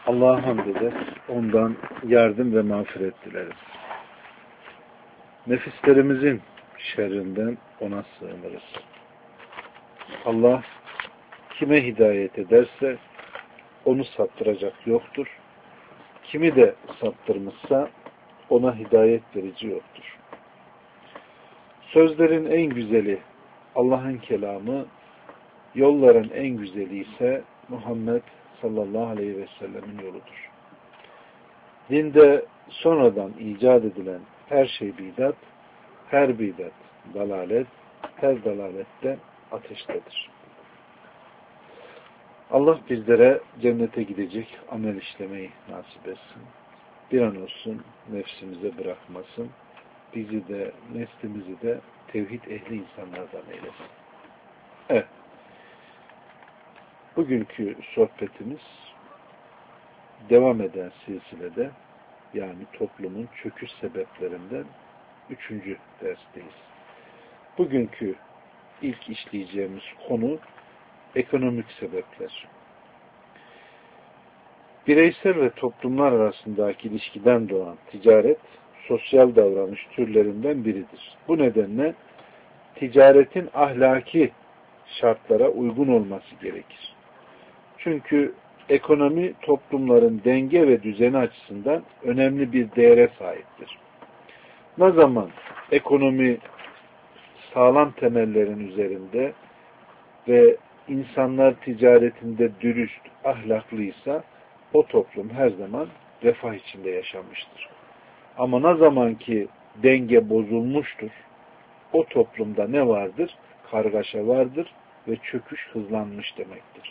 Allah'a hamd eder, ondan yardım ve mağfiret dileriz. Nefislerimizin şerrinden ona sığınırız. Allah kime hidayet ederse onu saptıracak yoktur. Kimi de saptırmışsa ona hidayet verici yoktur. Sözlerin en güzeli Allah'ın kelamı, yolların en güzeli ise Muhammed sallallahu aleyhi ve sellemin yoludur. Dinde sonradan icat edilen her şey bidat, her bidat dalalet, her dalalette ateştedir. Allah bizlere cennete gidecek amel işlemeyi nasip etsin. Bir an olsun nefsimize bırakmasın. Bizi de, neslimizi de tevhid ehli insanlardan eylesin. Evet. Bugünkü sohbetimiz devam eden silsilede, yani toplumun çöküş sebeplerinden 3. dersteyiz. Bugünkü ilk işleyeceğimiz konu ekonomik sebepler. Bireysel ve toplumlar arasındaki ilişkiden doğan ticaret, sosyal davranış türlerinden biridir. Bu nedenle ticaretin ahlaki şartlara uygun olması gerekir. Çünkü ekonomi toplumların denge ve düzeni açısından önemli bir değere sahiptir. Ne zaman ekonomi sağlam temellerin üzerinde ve insanlar ticaretinde dürüst, ahlaklıysa o toplum her zaman refah içinde yaşamıştır. Ama ne zaman ki denge bozulmuştur, o toplumda ne vardır? Kargaşa vardır ve çöküş hızlanmış demektir.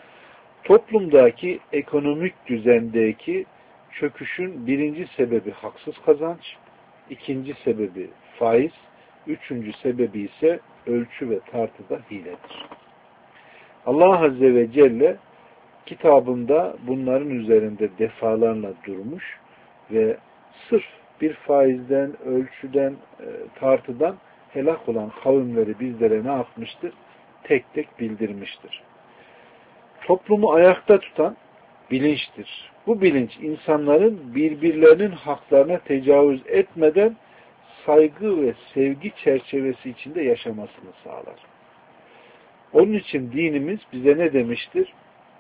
Toplumdaki ekonomik düzendeki çöküşün birinci sebebi haksız kazanç, ikinci sebebi faiz, üçüncü sebebi ise ölçü ve tartıda hiledir. Allah Azze ve Celle kitabında bunların üzerinde defalarla durmuş ve sırf bir faizden, ölçüden, tartıdan helak olan kavimleri bizlere ne yapmıştır? Tek tek bildirmiştir. Toplumu ayakta tutan bilinçtir. Bu bilinç insanların birbirlerinin haklarına tecavüz etmeden saygı ve sevgi çerçevesi içinde yaşamasını sağlar. Onun için dinimiz bize ne demiştir?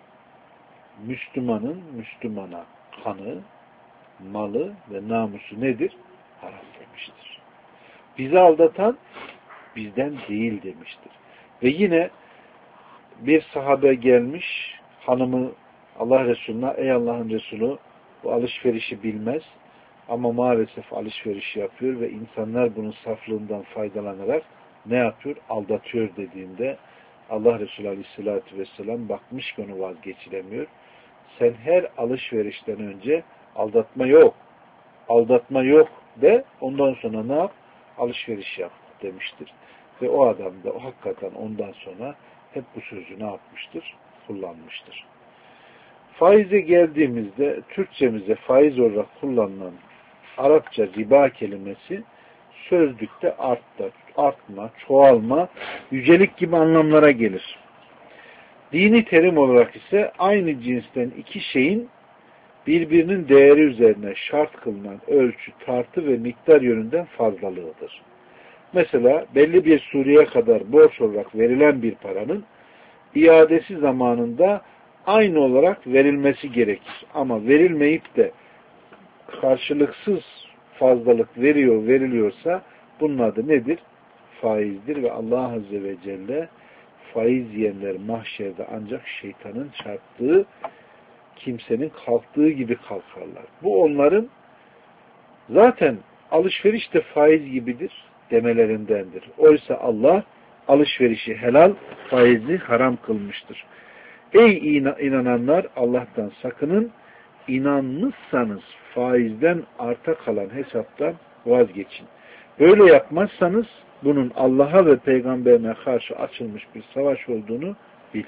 Müslümanın Müslümana kanı, malı ve namusu nedir? Haram demiştir. Bizi aldatan bizden değil demiştir. Ve yine bir sahabe gelmiş, hanımı Allah Resulü'ne, ey Allah'ın Resulü, bu alışverişi bilmez ama maalesef alışveriş yapıyor ve insanlar bunun saflığından faydalanarak ne yapıyor? Aldatıyor dediğinde Allah Resulü Aleyhisselatü Vesselam bakmış ki onu vazgeçilemiyor. Sen her alışverişten önce aldatma yok, aldatma yok de, ondan sonra ne yap? Alışveriş yap demiştir. Ve o adam da o hakikaten ondan sonra hep bu sözü ne yapmıştır? Kullanmıştır. Faize geldiğimizde Türkçemize faiz olarak kullanılan Arapça riba kelimesi sözlükte artma, çoğalma, yücelik gibi anlamlara gelir. Dini terim olarak ise aynı cinsten iki şeyin birbirinin değeri üzerine şart kılınan ölçü, tartı ve miktar yönünden fazlalığıdır. Mesela belli bir sureye kadar borç olarak verilen bir paranın iadesi zamanında aynı olarak verilmesi gerekir. Ama verilmeyip de karşılıksız fazlalık veriliyorsa bunun adı nedir? Faizdir ve Allah Azze ve Celle faiz yiyenler mahşerde ancak şeytanın çarptığı kimsenin kalktığı gibi kalkarlar. Bu onların zaten alışveriş de faiz gibidir demelerindendir. Oysa Allah alışverişi helal, faizi haram kılmıştır. Ey inananlar, Allah'tan sakının, inanmışsanız faizden arta kalan hesaptan vazgeçin. Böyle yapmazsanız bunun Allah'a ve peygamberine karşı açılmış bir savaş olduğunu bilin.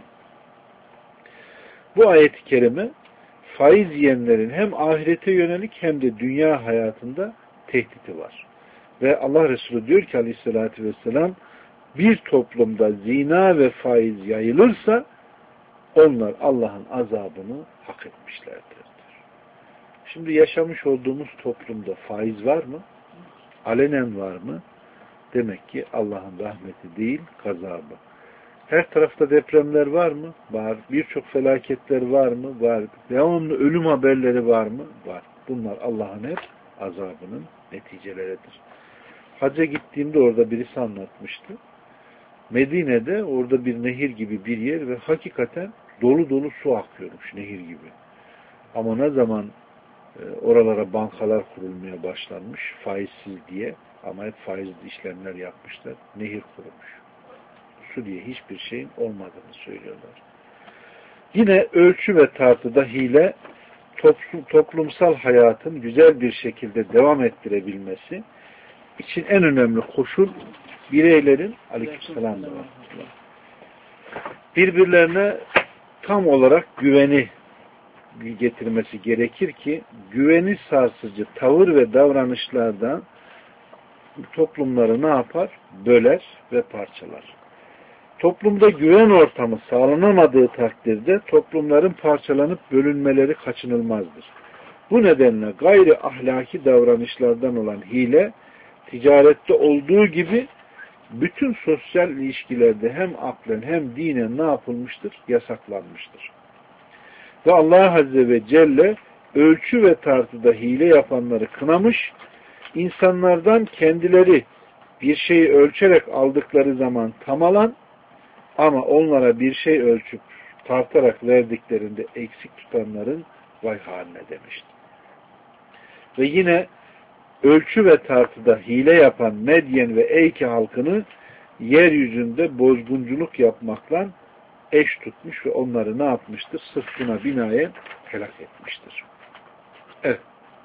Bu ayet-i kerime faiz yiyenlerin hem ahirete yönelik hem de dünya hayatında tehdidi var. Ve Allah Resulü diyor ki aleyhissalatü vesselam, bir toplumda zina ve faiz yayılırsa onlar Allah'ın azabını hak etmişlerdir. Şimdi yaşamış olduğumuz toplumda faiz var mı? Alenen var mı? Demek ki Allah'ın rahmeti değil, gazabı. Her tarafta depremler var mı? Var. Birçok felaketler var mı? Var. Devamlı ölüm haberleri var mı? Var. Bunlar Allah'ın hep azabının neticeleridir. Hacca gittiğimde orada birisi anlatmıştı. Medine'de orada bir nehir gibi bir yer ve hakikaten dolu dolu su akıyormuş nehir gibi. Ama ne zaman oralara bankalar kurulmaya başlanmış faizsiz diye, ama hep faizli işlemler yapmışlar. Nehir kurumuş. Su diye hiçbir şeyin olmadığını söylüyorlar. Yine ölçü ve tartıda hile toplumsal hayatın güzel bir şekilde devam ettirebilmesi için en önemli koşul bireylerin aleykümselam birbirlerine tam olarak güveni getirmesi gerekir ki güveni sarsıcı tavır ve davranışlardan toplumları ne yapar? Böler ve parçalar. Toplumda güven ortamı sağlanamadığı takdirde toplumların parçalanıp bölünmeleri kaçınılmazdır. Bu nedenle gayri ahlaki davranışlardan olan hile, ticarette olduğu gibi bütün sosyal ilişkilerde hem aklen hem dinen ne yapılmıştır? Yasaklanmıştır. Ve Allah Azze ve Celle ölçü ve tartıda hile yapanları kınamış, insanlardan kendileri bir şeyi ölçerek aldıkları zaman tam alan ama onlara bir şey ölçüp tartarak verdiklerinde eksik tutanların vay haline demiştir. Ve yine ölçü ve tartıda hile yapan Medyen ve Eyke halkını yeryüzünde bozgunculuk yapmakla eş tutmuş ve onları ne yapmıştır? Sırf buna binaen helak etmiştir. Evet.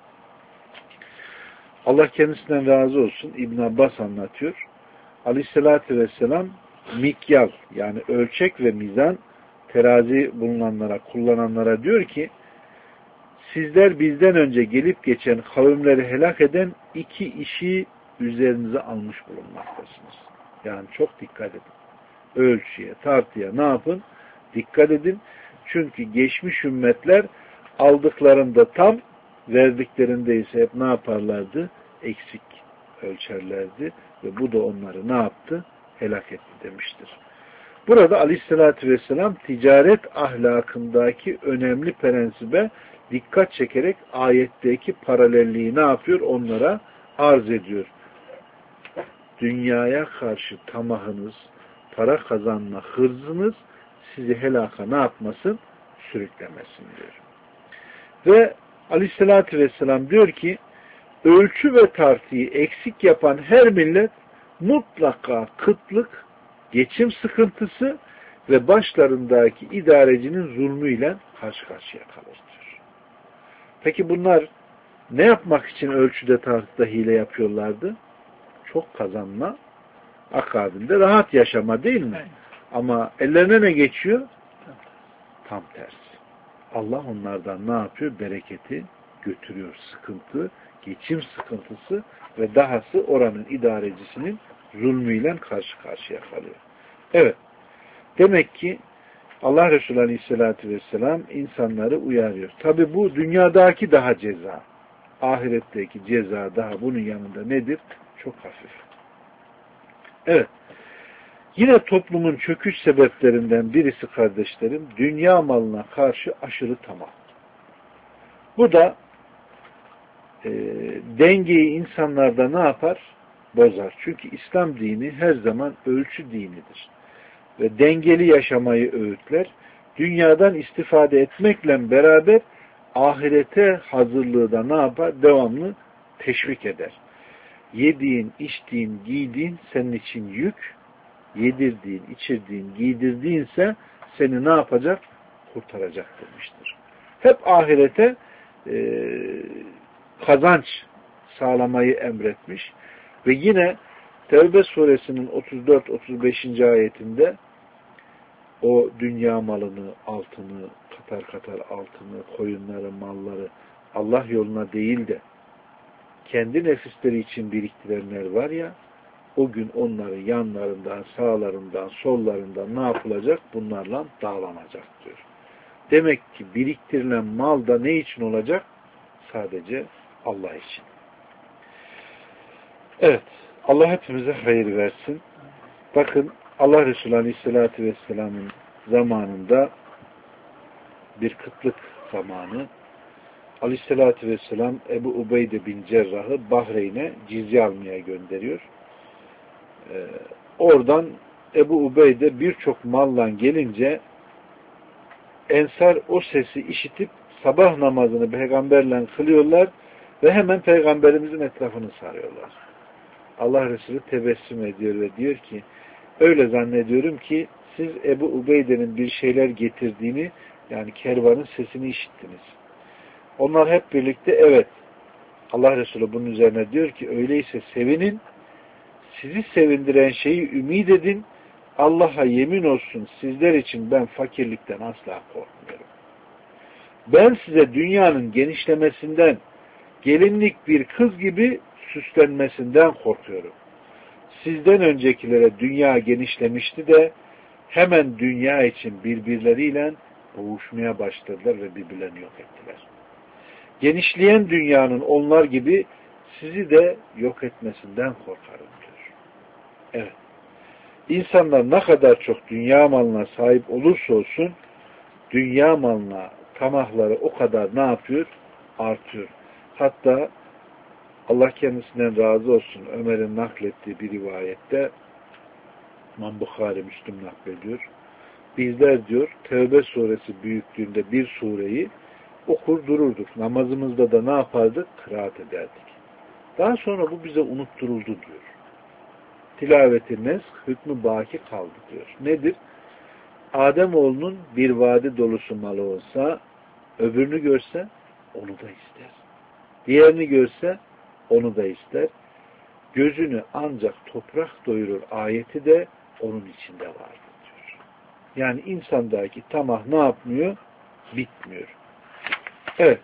Allah kendisinden razı olsun. İbn Abbas anlatıyor. Aleyhissalatü vesselam mikyal yani ölçek ve mizan terazi bulunanlara, kullananlara diyor ki sizler bizden önce gelip geçen kavimleri helak eden iki işi üzerinize almış bulunmaktasınız. Yani çok dikkat edin. Ölçüye, tartıya ne yapın? Dikkat edin. Çünkü geçmiş ümmetler aldıklarında tam, verdiklerinde ise hep ne yaparlardı? Eksik ölçerlerdi ve bu da onları ne yaptı? Helak etti demiştir. Burada Aleyhisselatü Vesselam ticaret ahlakındaki önemli prensibe dikkat çekerek ayetteki paralelliği ne yapıyor? Onlara arz ediyor. Dünyaya karşı tamahınız, para kazanma hırzınız sizi helaka ne yapmasın? Sürüklemesin diyor. Ve Aleyhisselatü Vesselam diyor ki ölçü ve tartıyı eksik yapan her millet mutlaka kıtlık, geçim sıkıntısı ve başlarındaki idarecinin zulmüyle karşı karşıya kalır diyor. Peki bunlar ne yapmak için ölçüde tartıda hile yapıyorlardı? Çok kazanma, akabinde rahat yaşama değil mi? Evet. Ama ellerine ne geçiyor? Tam tersi. Allah onlardan ne yapıyor? Bereketi götürüyor. Sıkıntı, geçim sıkıntısı ve dahası oranın idarecisinin zulmüyle karşı karşıya kalıyor. Evet. Demek ki Allah Resulü Aleyhisselatü Vesselam insanları uyarıyor. Tabi bu dünyadaki daha ceza. Ahiretteki ceza daha bunun yanında nedir? Çok hafif. Evet. Yine toplumun çöküş sebeplerinden birisi kardeşlerim, dünya malına karşı aşırı tamah. Bu da dengeyi insanlarda ne yapar? Bozar. Çünkü İslam dini her zaman ölçü dinidir. Ve dengeli yaşamayı öğütler. Dünyadan istifade etmekle beraber ahirete hazırlığı da ne yapar? Devamlı teşvik eder. Yediğin, içtiğin, giydiğin senin için yük, yedirdiğin, içirdiğin, giydirdiğinse seni ne yapacak? Kurtaracak demiştir. Hep ahirete kazanç sağlamayı emretmiş ve yine Tevbe suresinin 34-35. ayetinde o dünya malını, altını, katar katar altını, koyunları, malları Allah yoluna değil de kendi nefisleri için biriktirenler var ya, o gün onların yanlarından, sağlarından, sollarından ne yapılacak? Bunlarla dağlanacak diyor. Demek ki biriktirilen mal da ne için olacak? Sadece Allah için. Evet, Allah hepimize hayır versin. Bakın Allah Resulü Aleyhisselatü Vesselam'ın zamanında bir kıtlık zamanı. Aleyhisselatü Vesselam Ebu Ubeyde bin Cerrah'ı Bahreyn'e cizye almaya gönderiyor. Oradan Ebu Ubeyde birçok malla gelince Ensar o sesi işitip sabah namazını peygamberle kılıyorlar ve hemen peygamberimizin etrafını sarıyorlar. Allah Resulü tebessüm ediyor ve diyor ki öyle zannediyorum ki siz Ebu Ubeyde'nin bir şeyler getirdiğini, yani kervanın sesini işittiniz. Onlar hep birlikte evet. Allah Resulü bunun üzerine diyor ki öyleyse sevinin, sizi sevindiren şeyi ümit edin. Allah'a yemin olsun sizler için ben fakirlikten asla korkmuyorum. Ben size dünyanın genişlemesinden, gelinlik bir kız gibi süslenmesinden korkuyorum. Sizden öncekilere dünya genişlemişti de hemen dünya için birbirleriyle boğuşmaya başladılar ve birbirlerini yok ettiler. Genişleyen dünyanın onlar gibi sizi de yok etmesinden korkarım diyor. Evet. İnsanlar ne kadar çok dünya malına sahip olursa olsun dünya malına tamahları o kadar ne yapıyor? Artıyor. Hatta Allah kendisinden razı olsun Ömer'in naklettiği bir rivayette İmam Bukhari Müslüm naklediyor. Bizler diyor Tevbe suresi büyüklüğünde bir sureyi okur dururduk. Namazımızda da ne yapardık? Kıraat ederdik. Daha sonra bu bize unutturuldu diyor. Tilaveti nesk, hükmü baki kaldı diyor. Nedir? Ademoğlunun bir vadi dolusu malı olsa, öbürünü görse onu da ister. Diğerini görse onu da ister. Gözünü ancak toprak doyurur ayeti de onun içinde vardır diyor. Yani insandaki tamah ne yapmıyor? Bitmiyor. Evet.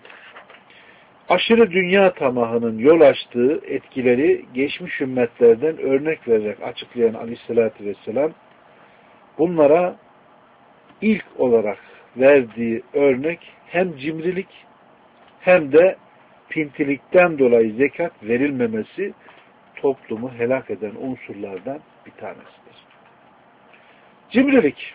Aşırı dünya tamahının yol açtığı etkileri geçmiş ümmetlerden örnek vererek açıklayan Aleyhisselatü Vesselam bunlara ilk olarak verdiği örnek hem cimrilik hem de pintilikten dolayı zekat verilmemesi toplumu helak eden unsurlardan bir tanesidir. Cimrilik.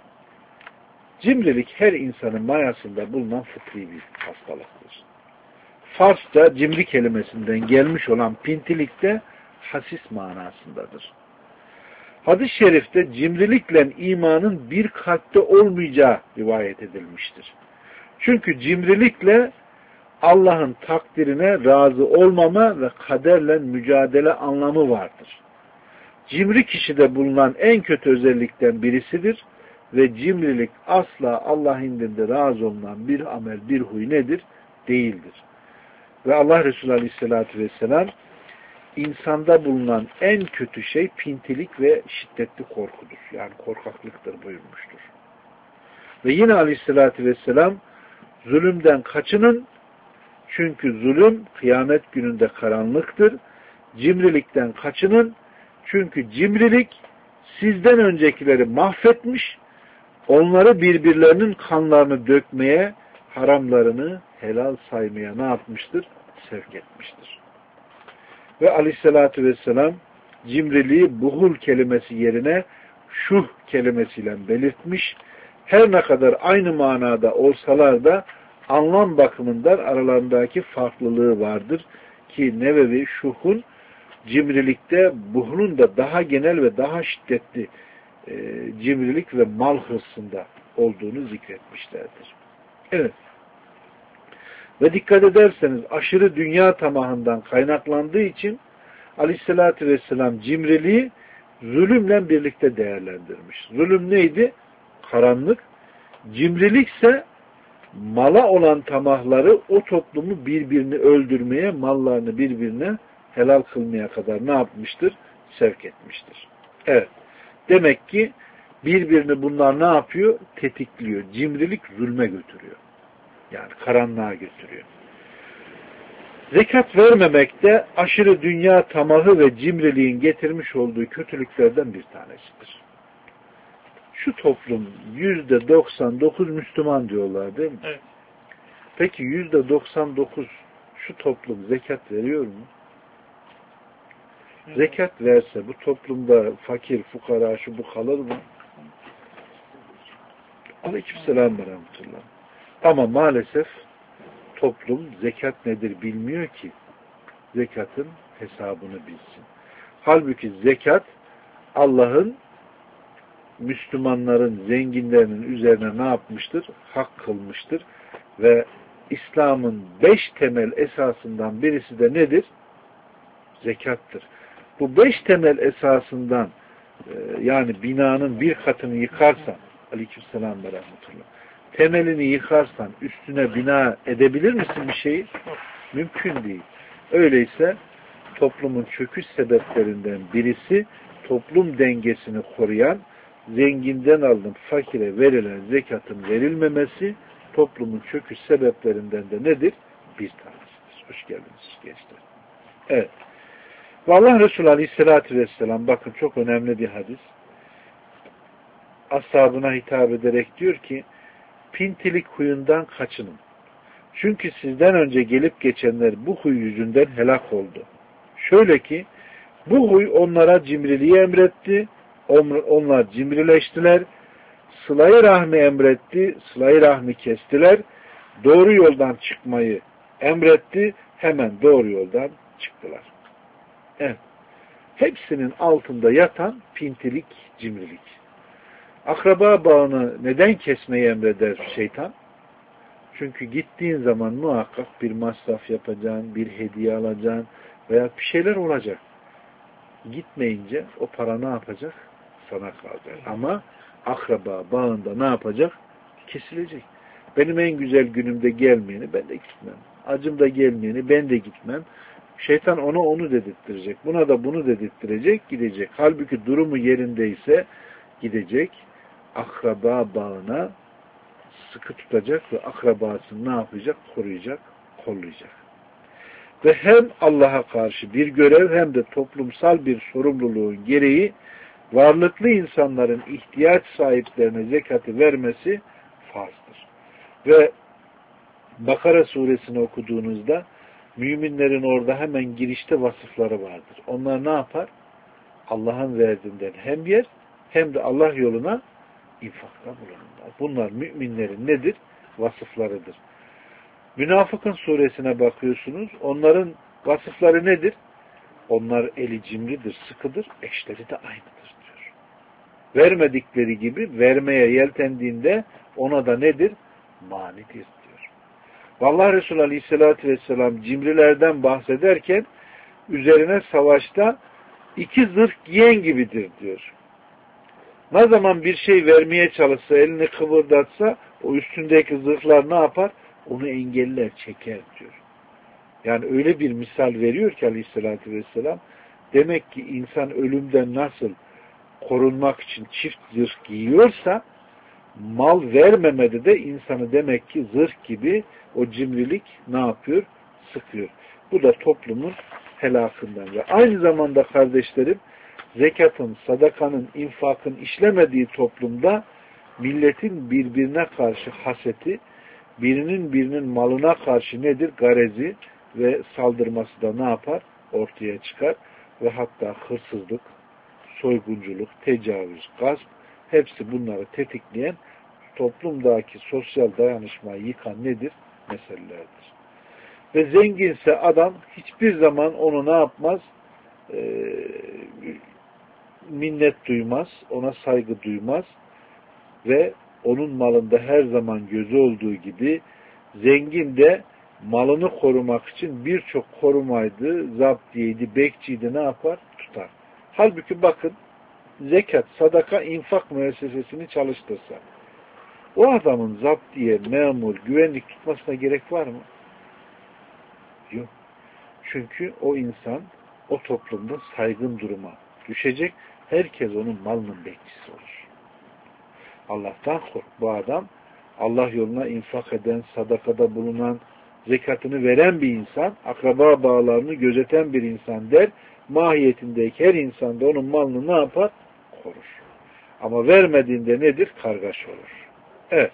Cimrilik her insanın mayasında bulunan fıtri bir hastalıktır. Farsça cimri kelimesinden gelmiş olan pintilik de hasis manasındadır. Hadis-i şerifte cimrilikle imanın bir kalpte olmayacağı rivayet edilmiştir. Çünkü cimrilikle Allah'ın takdirine razı olmama ve kaderle mücadele anlamı vardır. Cimri kişide bulunan en kötü özellikten birisidir ve cimrilik asla Allah indinde razı olunan bir amel, bir huy nedir? Değildir. Ve Allah Resulü Aleyhisselatü Vesselam insanda bulunan en kötü şey pintilik ve şiddetli korkudur. Yani korkaklıktır buyurmuştur. Ve yine Aleyhisselatü Vesselam zulümden kaçının çünkü zulüm kıyamet gününde karanlıktır. Cimrilikten kaçının çünkü cimrilik sizden öncekileri mahvetmiş, onları birbirlerinin kanlarını dökmeye, haramlarını helal saymaya ne yapmıştır? Sevk etmiştir. Ve Aleyhisselatü Vesselam cimriliği buhul kelimesi yerine şuh kelimesiyle belirtmiş. Her ne kadar aynı manada olsalar da anlam bakımından aralarındaki farklılığı vardır. Ki Nevevi şuhun cimrilikte buhlun da daha genel ve daha şiddetli cimrilik ve mal hırsında olduğunu zikretmişlerdir. Evet. Ve dikkat ederseniz aşırı dünya tamahından kaynaklandığı için Aleyhisselatü Vesselam cimriliği zulümle birlikte değerlendirmiş. Zulüm neydi? Karanlık. Cimrilikse mala olan tamahları o toplumu birbirini öldürmeye, mallarını birbirine helal kılmaya kadar ne yapmıştır? Sevk etmiştir. Evet. Demek ki birbirini bunlar ne yapıyor? Tetikliyor. Cimrilik zulme götürüyor. Yani karanlığa götürüyor. Zekat vermemek de aşırı dünya tamahı ve cimriliğin getirmiş olduğu kötülüklerden bir tanesidir. Şu toplum %99 Müslüman diyorlar değil mi? Evet. Peki %99 şu toplum zekat veriyor mu? Evet. Zekat verse bu toplumda fakir, fukara, şu bu kalır mı? Aleykümselam ve rahmetullah. Ama maalesef toplum zekat nedir bilmiyor ki zekatın hesabını bilsin. Halbuki zekat Allah'ın Müslümanların, zenginlerinin üzerine ne yapmıştır? Hak kılmıştır. Ve İslam'ın 5 temel esasından birisi de nedir? Zekattır. Bu 5 temel esasından yani binanın bir katını yıkarsan aleykümselam ve rahmetullah temelini yıkarsan üstüne bina edebilir misin bir şeyi? Mümkün değil. Öyleyse toplumun çöküş sebeplerinden birisi toplum dengesini koruyan zenginden alınıp fakire verilen zekatın verilmemesi toplumun çöküş sebeplerinden de nedir? Bir tanesidir. Hoş geldiniz gençler. Evet. Ve Allah Resulü Aleyhisselatü Vesselam bakın çok önemli bir hadis. Ashabına hitap ederek diyor ki pintilik huyundan kaçının. Çünkü sizden önce gelip geçenler bu huy yüzünden helak oldu. Şöyle ki bu huy onlara cimriliği emretti. Onlar cimrileştiler. Sıla-i rahmi emretti. Sıla-i rahmi kestiler. Doğru yoldan çıkmayı emretti. Hemen doğru yoldan çıktılar. Evet. Hepsinin altında yatan pintilik, cimrilik. Akraba bağını neden kesmeyi emreder şeytan? Çünkü gittiğin zaman muhakkak bir masraf yapacaksın, bir hediye alacaksın veya bir şeyler olacak. Gitmeyince o para ne yapacak? Sana kalacak. Ama akraba bağında ne yapacak? Kesilecek. Benim en güzel günümde gelmeyeni ben de gitmem. Acımda gelmeyeni ben de gitmem. Şeytan ona onu dedirttirecek. Buna da bunu dedirttirecek, gidecek. Halbuki durumu yerindeyse gidecek, akraba bağına sıkı tutacak ve akrabasını ne yapacak? Koruyacak, kollayacak. Ve hem Allah'a karşı bir görev hem de toplumsal bir sorumluluğun gereği varlıklı insanların ihtiyaç sahiplerine zekatı vermesi farzdır. Ve Bakara suresini okuduğunuzda müminlerin orada hemen girişte vasıfları vardır. Onlar ne yapar? Allah'ın verdiğinden hem yer hem de Allah yoluna infakta bulunurlar. Bunlar müminlerin nedir? Vasıflarıdır. Münafıkın suresine bakıyorsunuz. Onların vasıfları nedir? Onlar eli cimridir, sıkıdır, eşleri de aynıdır diyor. Vermedikleri gibi vermeye yeltendiğinde ona da nedir? Manidir diyor. Vallahi Resulü Aleyhisselatü Vesselam cimrilerden bahsederken üzerine savaşta 2 zırh giyen gibidir diyor. Ne zaman bir şey vermeye çalışsa, elini kıvırdatsa o üstündeki zırhlar ne yapar? Onu engeller, çeker diyor. Yani öyle bir misal veriyor ki Aleyhisselatü Vesselam, demek ki insan ölümden nasıl korunmak için çift zırh giyiyorsa, mal vermemede de insanı demek ki zırh gibi o cimrilik ne yapıyor? Sıkıyor. Bu da toplumun helakından. Ve aynı zamanda kardeşlerim, zekatın, sadakanın, infakın işlemediği toplumda milletin birbirine karşı haseti, birinin malına karşı nedir? Garezi ve saldırması da ne yapar? Ortaya çıkar. Ve hatta hırsızlık, soygunculuk, tecavüz, gasp hepsi bunları tetikleyen toplumdaki sosyal dayanışmayı yıkan nedir? Meselelerdir. Ve zenginse adam hiçbir zaman onu ne yapmaz? Minnet duymaz, ona saygı duymaz ve onun malında her zaman gözü olduğu gibi zengin de malını korumak için birçok korumaydı, zaptiyeydi, bekçiydi ne yapar? Tutar. Halbuki bakın zekat, sadaka, infak müessesesini çalıştırsa o adamın zaptiye, memur, güvenlik tutmasına gerek var mı? Yok. Çünkü o insan o toplumda saygın duruma düşecek. Herkes onun malının bekçisi olur. Allah'tan kork. Bu adam Allah yoluna infak eden, sadakada bulunan, zekatını veren bir insan, akraba bağlarını gözeten bir insan der, mahiyetindeki her insan da onun malını ne yapar? Korur. Ama vermediğinde nedir? Kargaşa olur. Evet.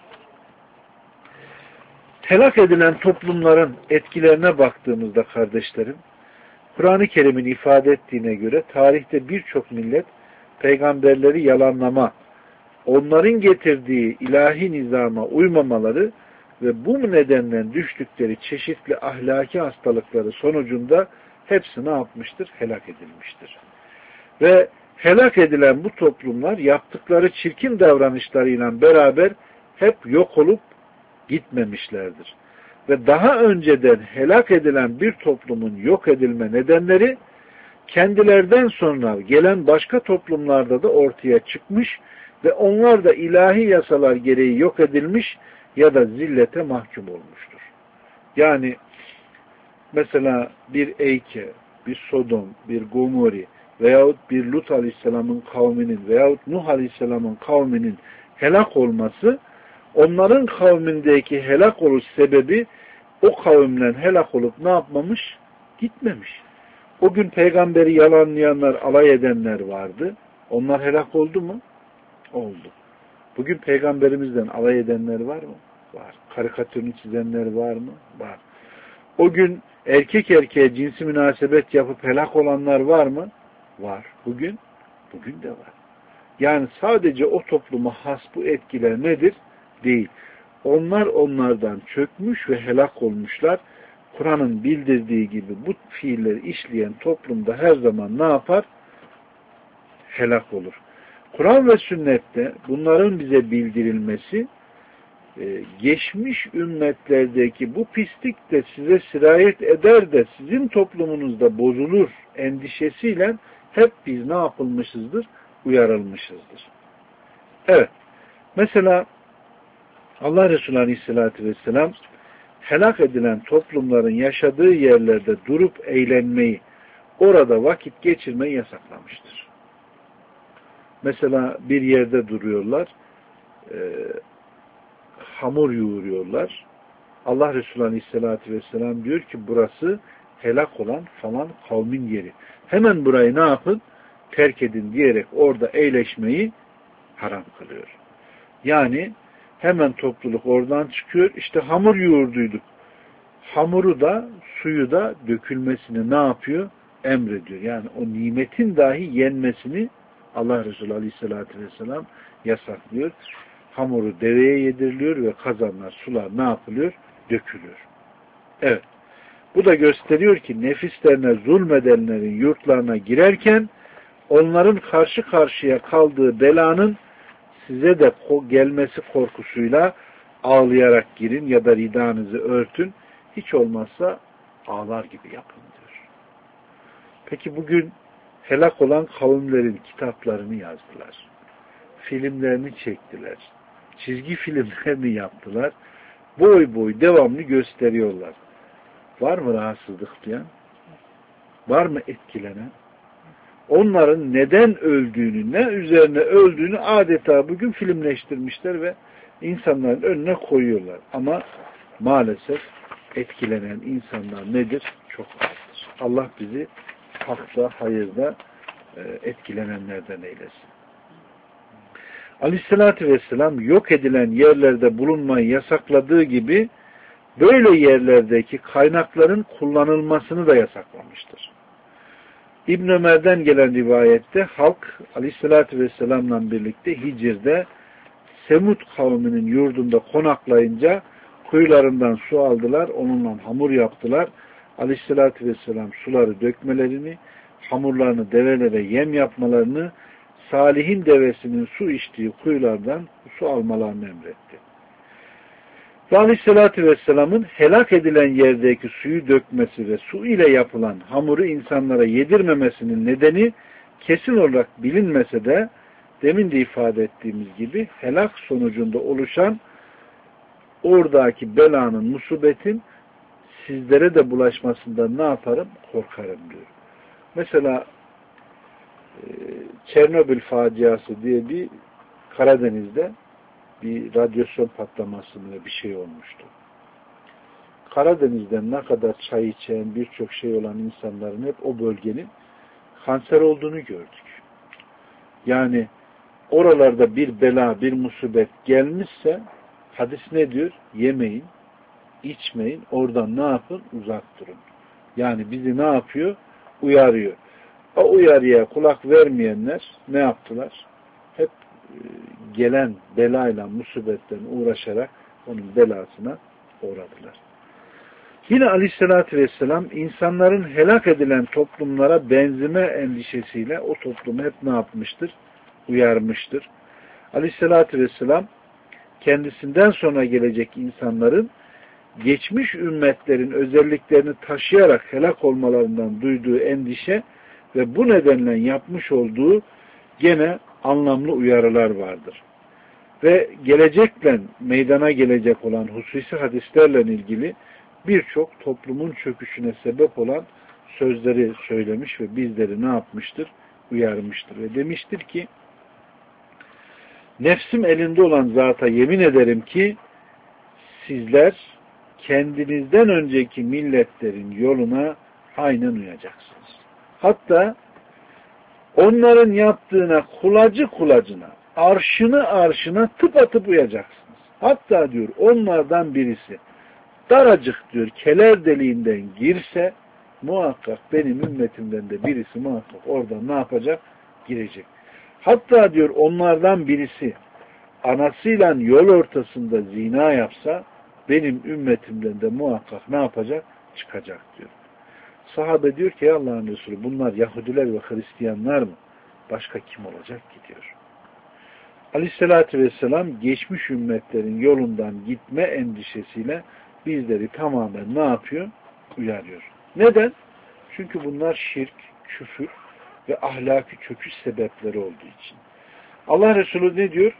Helak edilen toplumların etkilerine baktığımızda kardeşlerim, Kur'an-ı Kerim'in ifade ettiğine göre tarihte birçok millet peygamberleri yalanlama, onların getirdiği ilahi nizama uymamaları ve bu nedenden düştükleri çeşitli ahlaki hastalıkları sonucunda hepsi ne yapmıştır? Helak edilmiştir. Ve helak edilen bu toplumlar yaptıkları çirkin davranışlarıyla beraber hep yok olup gitmemişlerdir. Ve daha önceden helak edilen bir toplumun yok edilme nedenleri kendilerden sonra gelen başka toplumlarda da ortaya çıkmış ve onlar da ilahi yasalar gereği yok edilmiş ya da zillete mahkum olmuştur. Yani mesela bir Eyke, bir Sodom, bir Gomori veyahut bir Lut Aleyhisselam'ın kavminin veyahut Nuh Aleyhisselam'ın kavminin helak olması, onların kavmindeki helak oluş sebebi o kavimle helak olup ne yapmamış? Gitmemiş. O gün peygamberi yalanlayanlar, alay edenler vardı. Onlar helak oldu mu? Oldu. Bugün peygamberimizden alay edenler var mı? Var. Karikatürünü çizenler var mı? Var. O gün erkek erkeğe cinsi münasebet yapıp helak olanlar var mı? Var. Bugün de var. Yani sadece o topluma has bu etkiler nedir? Değil. Onlar onlardan çökmüş ve helak olmuşlar. Kur'an'ın bildirdiği gibi bu fiilleri işleyen toplumda her zaman ne yapar? Helak olur. Kur'an ve sünnette bunların bize bildirilmesi, geçmiş ümmetlerdeki bu pislik de size sirayet eder de sizin toplumunuzda bozulur endişesiyle hep biz ne yapılmışızdır? Uyarılmışızdır. Evet. Mesela Allah Resulü Aleyhisselatü Vesselam helak edilen toplumların yaşadığı yerlerde durup eğlenmeyi, orada vakit geçirmeyi yasaklamıştır. Mesela bir yerde duruyorlar, hamur yoğuruyorlar. Allah Resulü Aleyhisselatü Vesselam diyor ki burası helak olan falan kavmin yeri. Hemen burayı ne yapın? Terk edin diyerek orada eğleşmeyi haram kılıyor. Yani hemen topluluk oradan çıkıyor. İşte hamur yoğurduyduk. Hamuru da suyu da dökülmesini ne yapıyor? Emrediyor. Yani o nimetin dahi yenmesini Allah Resulü Aleyhisselatü Vesselam yasaklıyor. Hamuru deveye yediriliyor ve kazanlar, sular ne yapılıyor? Dökülüyor. Evet. Bu da gösteriyor ki nefislerine zulmedenlerin yurtlarına girerken onların karşı karşıya kaldığı belanın size de gelmesi korkusuyla ağlayarak girin ya da ridanızı örtün. Hiç olmazsa ağlar gibi yapın diyor. Peki bugün helak olan kavimlerin kitaplarını yazdılar. Filmlerini çektiler. Çizgi filmlerini yaptılar. Boy boy devamlı gösteriyorlar. Var mı rahatsızlık duyan? Var mı etkilenen? Onların neden öldüğünü, ne üzerine öldüğünü adeta bugün filmleştirmişler ve insanların önüne koyuyorlar. Ama maalesef etkilenen insanlar nedir? Çok azdır. Allah bizi hakta, hayırda etkilenenlerden eylesin. Aleyhissalatü vesselam yok edilen yerlerde bulunmayı yasakladığı gibi böyle yerlerdeki kaynakların kullanılmasını da yasaklamıştır. İbn Ömer'den gelen rivayette halk Aleyhissalatü vesselam'la birlikte Hicr'de Semud kavminin yurdunda konaklayınca kuyularından su aldılar, onunla hamur yaptılar. Aleyhissalatü vesselam suları dökmelerini, hamurlarını develere yem yapmalarını, Salih'in devesinin su içtiği kuyulardan su almalarını emretti. Ve Aleyhisselatü Vesselam'ın helak edilen yerdeki suyu dökmesi ve su ile yapılan hamuru insanlara yedirmemesinin nedeni kesin olarak bilinmese de demin de ifade ettiğimiz gibi helak sonucunda oluşan oradaki belanın, musibetin sizlere de bulaşmasından ne yaparım? Korkarım diyor. Mesela Çernobil faciası diye bir Karadeniz'de bir radyasyon patlaması mı bir şey olmuştu. Karadeniz'den ne kadar çay içen, birçok şey olan insanların hep o bölgenin kanser olduğunu gördük. Yani oralarda bir bela, bir musibet gelmişse hadis ne diyor? Yemeyin, içmeyin, oradan ne yapın? Uzak durun. Yani bizi ne yapıyor? Uyarıyor. O uyarıya kulak vermeyenler ne yaptılar? Hep gelen belayla, musibetten uğraşarak onun belasına uğradılar. Yine Aleyhisselatü Vesselam insanların helak edilen toplumlara benzeme endişesiyle o toplumu hep ne yapmıştır? Uyarmıştır. Aleyhisselatü Vesselam kendisinden sonra gelecek insanların geçmiş ümmetlerin özelliklerini taşıyarak helak olmalarından duyduğu endişe ve bu nedenle yapmış olduğu gene anlamlı uyarılar vardır. Ve gelecekle meydana gelecek olan hususi hadislerle ilgili birçok toplumun çöküşüne sebep olan sözleri söylemiş ve bizleri ne yapmıştır? Uyarmıştır. Ve demiştir ki nefsim elinde olan zata yemin ederim ki sizler kendinizden önceki milletlerin yoluna aynen uyacaksınız. Hatta onların yaptığına kulacı kulacına, arşını arşına tıpatıp uyacaksınız. Hatta diyor onlardan birisi daracık diyor keler deliğinden girse muhakkak benim ümmetimden de birisi muhakkak oradan ne yapacak? Girecek. Hatta diyor onlardan birisi anasıyla yol ortasında zina yapsa benim ümmetimden de muhakkak ne yapacak? Çıkacak diyor. Sahabe diyor ki Allah'ın Resulü bunlar Yahudiler ve Hristiyanlar mı? Başka kim olacak ki diyor. Aleyhissalatü Vesselam geçmiş ümmetlerin yolundan gitme endişesiyle bizleri tamamen ne yapıyor? Uyarıyor. Neden? Çünkü bunlar şirk, küfür ve ahlaki çöküş sebepleri olduğu için. Allah Resulü ne diyor?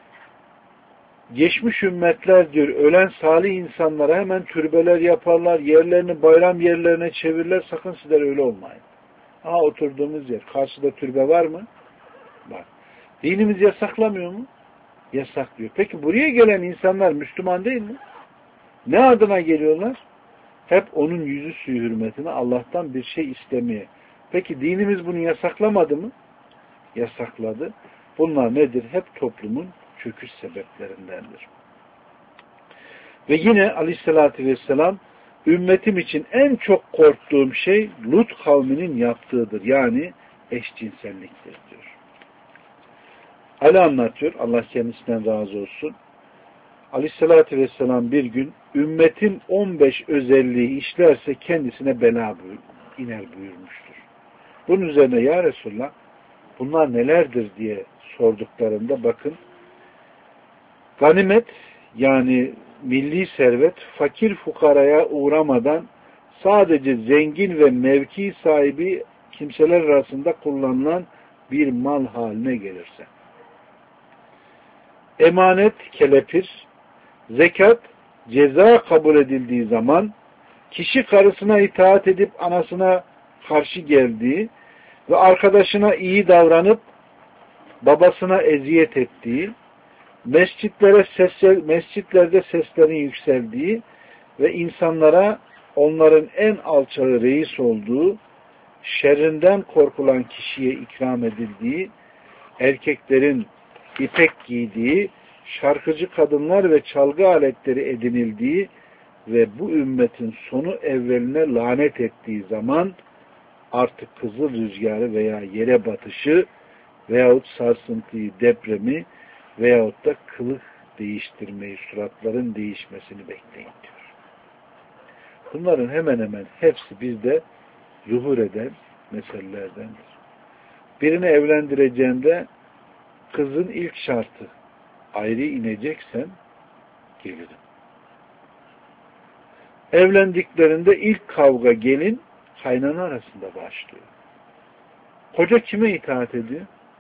Geçmiş ümmetler diyor, ölen salih insanlara hemen türbeler yaparlar, yerlerini bayram yerlerine çevirirler, sakın sizler öyle olmayın. Oturduğumuz yer, karşıda türbe var mı? Var. Dinimiz yasaklamıyor mu? Yasaklıyor. Peki buraya gelen insanlar Müslüman değil mi? Ne adına geliyorlar? Hep onun yüzü suyu hürmetine Allah'tan bir şey istemeye. Peki dinimiz bunu yasaklamadı mı? Yasakladı. Bunlar nedir? Hep toplumun çöküş sebeplerindendir. Ve yine Aleyhisselatü Vesselam ümmetim için en çok korktuğum şey Lut kavminin yaptığıdır. Yani eşcinselliktir diyor. Ali anlatıyor. Allah kendisinden razı olsun. Aleyhisselatü Vesselam bir gün ümmetin 15 özelliği işlerse kendisine bela iner buyurmuştur. Bunun üzerine ya Resulullah bunlar nelerdir diye sorduklarında bakın ganimet yani milli servet fakir fukaraya uğramadan sadece zengin ve mevki sahibi kimseler arasında kullanılan bir mal haline gelirse. Emanet kelepir, zekat ceza kabul edildiği zaman kişi karısına itaat edip anasına karşı geldiği ve arkadaşına iyi davranıp babasına eziyet ettiği, mescitlerde seslerin yükseldiği ve insanlara onların en alçağı reis olduğu, şerrinden korkulan kişiye ikram edildiği, erkeklerin ipek giydiği, şarkıcı kadınlar ve çalgı aletleri edinildiği ve bu ümmetin sonu evveline lanet ettiği zaman artık kızıl rüzgarı veya yere batışı veyahut sarsıntıyı, depremi veyahut da kılık değiştirmeyi, suratların değişmesini bekleyin diyor. Bunların hemen hemen hepsi bizde zuhur eden meselelerdendir. Birini evlendireceğinde kızın ilk şartı ayrı ineceksen gelirim. Evlendiklerinde ilk kavga gelin kaynana arasında başlıyor. Koca kime itaat ediyor?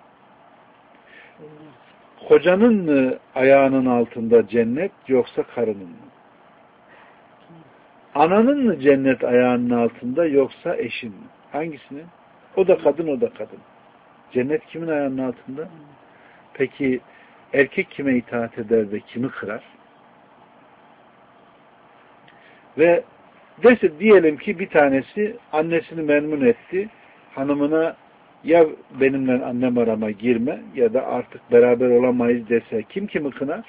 Kocanın mı ayağının altında cennet yoksa karının mı? Ananın mı cennet ayağının altında yoksa eşin mi? Hangisinin? O da kadın, o da kadın. Cennet kimin ayağının altında? Peki erkek kime itaat eder ve kimi kırar? Ve diyelim ki bir tanesi annesini memnun etti. Hanımına ya benimle annem arama girme ya da artık beraber olamayız dese kim kimi kınar?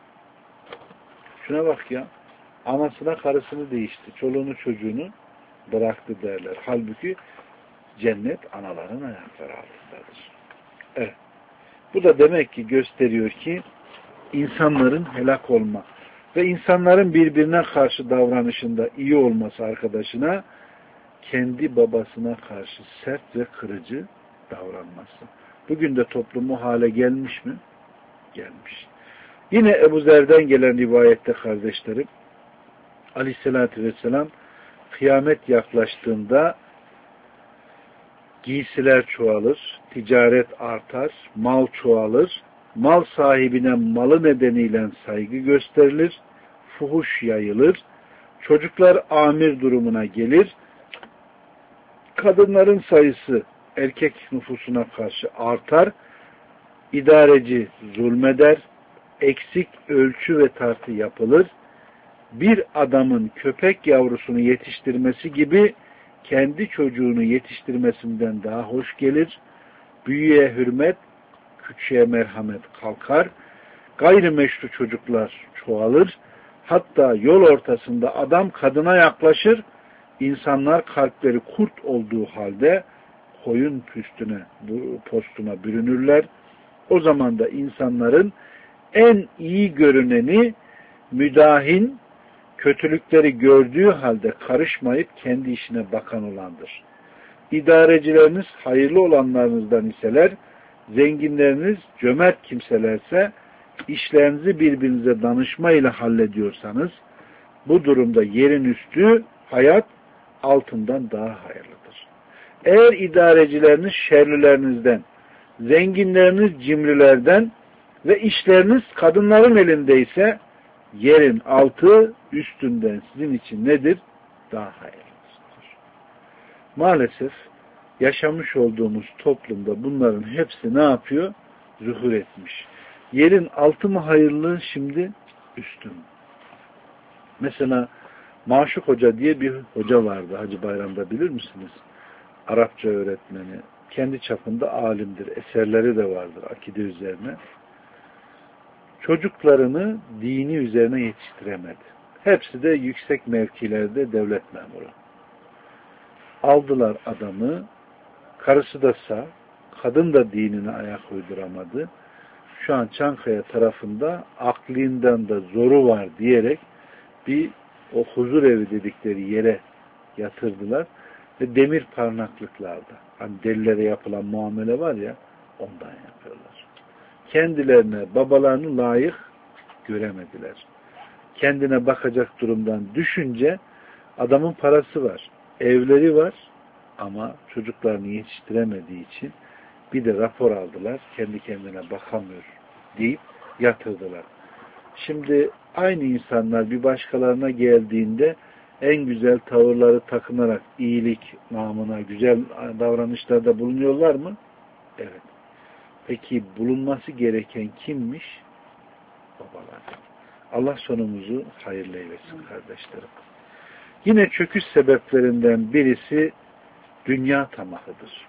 Şuna bak ya. Anasına karısını değişti. Çoluğunu çocuğunu bıraktı derler. Halbuki cennet anaların ayakları altındadır. Evet. Bu da demek ki gösteriyor ki insanların helak olma ve insanların birbirine karşı davranışında iyi olması arkadaşına kendi babasına karşı sert ve kırıcı davranması. Bugün de toplumu hale gelmiş mi? Gelmiş. Yine Ebu Zer'den gelen rivayette kardeşlerim Aleyhisselatü Vesselam kıyamet yaklaştığında giysiler çoğalır, ticaret artar, mal çoğalır, mal sahibine malı nedeniyle saygı gösterilir, fuhuş yayılır, çocuklar amir durumuna gelir, kadınların sayısı erkek nüfusuna karşı artar, idareci zulmeder, eksik ölçü ve tartı yapılır, bir adamın köpek yavrusunu yetiştirmesi gibi kendi çocuğunu yetiştirmesinden daha hoş gelir, büyüğe hürmet, küçüğe merhamet kalkar, gayrimeşru çocuklar çoğalır, hatta yol ortasında adam kadına yaklaşır, insanlar kalpleri kurt olduğu halde koyun postuna bürünürler. O zaman da insanların en iyi görüneni müdahin, kötülükleri gördüğü halde karışmayıp kendi işine bakan olandır. İdarecileriniz hayırlı olanlarınızdan iseler, zenginleriniz cömert kimselerse, işlerinizi birbirinize danışma ile hallediyorsanız, bu durumda yerin üstü hayat altından daha hayırlıdır. Eğer idarecileriniz şerlilerinizden, zenginleriniz cimrilerden ve işleriniz kadınların elindeyse, yerin altı üstünden sizin için nedir? Daha hayırlıdır. Maalesef yaşamış olduğumuz toplumda bunların hepsi ne yapıyor? Zuhur etmiş. Yerin altı mı hayırlı şimdi? Üstü mü? Mesela Maşuk Hoca diye bir hoca vardı Hacı Bayram'da, bilir misiniz? Arapça öğretmeni. Kendi çapında alimdir. Eserleri de vardır akide üzerine. Çocuklarını dini üzerine yetiştiremedi. Hepsi de yüksek mevkilerde devlet memuru. Aldılar adamı, karısı da sağ, kadın da dinine ayak uyduramadı. Şu an Çankaya tarafında aklından da zoru var diyerek bir o huzur evi dedikleri yere yatırdılar ve demir parmaklıklarda, hani delilere yapılan muamele var ya, ondan yapıyorlar. Kendilerine, babalarını layık göremediler. Kendine bakacak durumdan düşünce adamın parası var, evleri var ama çocuklarını yetiştiremediği için bir de rapor aldılar, kendi kendine bakamıyor deyip yatırdılar. Şimdi aynı insanlar bir başkalarına geldiğinde en güzel tavırları takınarak iyilik namına güzel davranışlarda bulunuyorlar mı? Evet. Peki bulunması gereken kimmiş? Babalar. Allah sonumuzu hayırlı eylesin kardeşlerim. Yine çöküş sebeplerinden birisi dünya tamahıdır.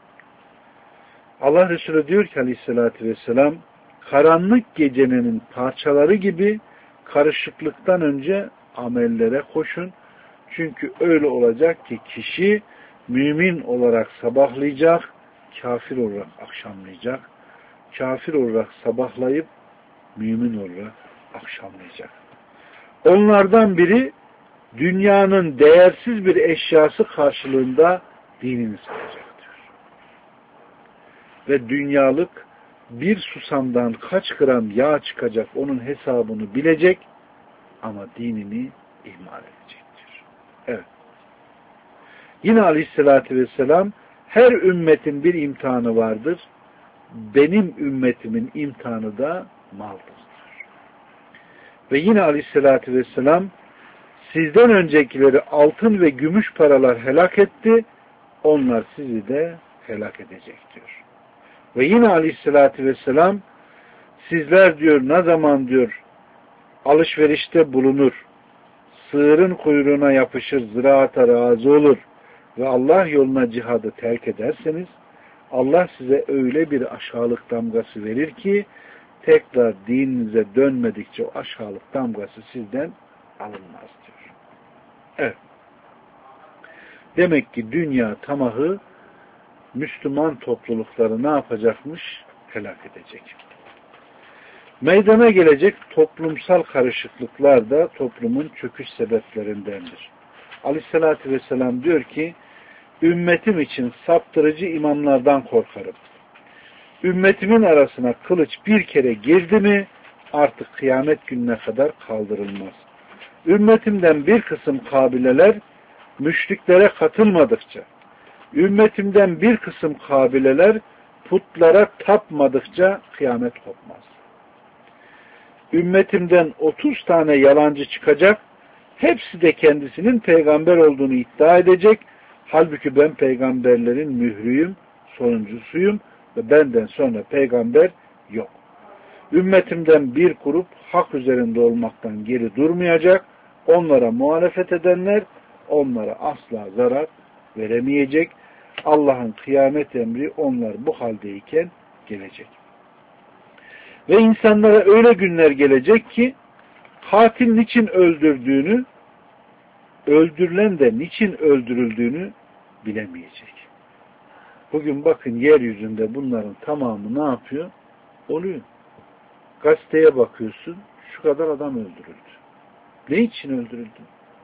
Allah Resulü diyor ki aleyhissalatü vesselam, karanlık gecenin parçaları gibi karışıklıktan önce amellere koşun. Çünkü öyle olacak ki kişi mümin olarak sabahlayacak, kafir olarak akşamlayacak. Kafir olarak sabahlayıp mümin olarak akşamlayacak. Onlardan biri dünyanın değersiz bir eşyası karşılığında dinini satacaktır. Ve dünyalık bir susamdan kaç gram yağ çıkacak onun hesabını bilecek ama dinini ihmal edecektir. Evet. Yine aleyhissalatü vesselam her ümmetin bir imtihanı vardır. Benim ümmetimin imtihanı da maldır. Ve yine aleyhissalatü vesselam sizden öncekileri altın ve gümüş paralar helak etti. Onlar sizi de helak edecek diyor. Ve yine aleyhissalatü vesselam sizler diyor ne zaman diyor alışverişte bulunur, sığırın kuyruğuna yapışır, ziraata razı olur ve Allah yoluna cihadı terk ederseniz, Allah size öyle bir aşağılık damgası verir ki, tekrar dininize dönmedikçe o aşağılık damgası sizden alınmaz diyor. Evet. Demek ki dünya tamahı Müslüman toplulukları ne yapacakmış? Helak edecek. Meydana gelecek toplumsal karışıklıklar da toplumun çöküş sebeplerindendir. Aleyhissalatü vesselam diyor ki, ümmetim için saptırıcı imamlardan korkarım. Ümmetimin arasına kılıç bir kere girdi mi artık kıyamet gününe kadar kaldırılmaz. Ümmetimden bir kısım kabileler müşriklere katılmadıkça, ümmetimden bir kısım kabileler putlara tapmadıkça kıyamet kopmaz. Ümmetimden 30 tane yalancı çıkacak, hepsi de kendisinin peygamber olduğunu iddia edecek. Halbuki ben peygamberlerin mührüyüm, sonuncusuyum ve benden sonra peygamber yok. Ümmetimden bir grup hak üzerinde olmaktan geri durmayacak. Onlara muhalefet edenler onlara asla zarar veremeyecek. Allah'ın kıyamet emri onlar bu haldeyken gelecek. Ve insanlara öyle günler gelecek ki katil niçin öldürdüğünü, öldürülen de niçin öldürüldüğünü bilemeyecek. Bugün bakın yeryüzünde bunların tamamı ne yapıyor? Oluyor. Gazeteye bakıyorsun, şu kadar adam öldürüldü. Ne için öldürüldü?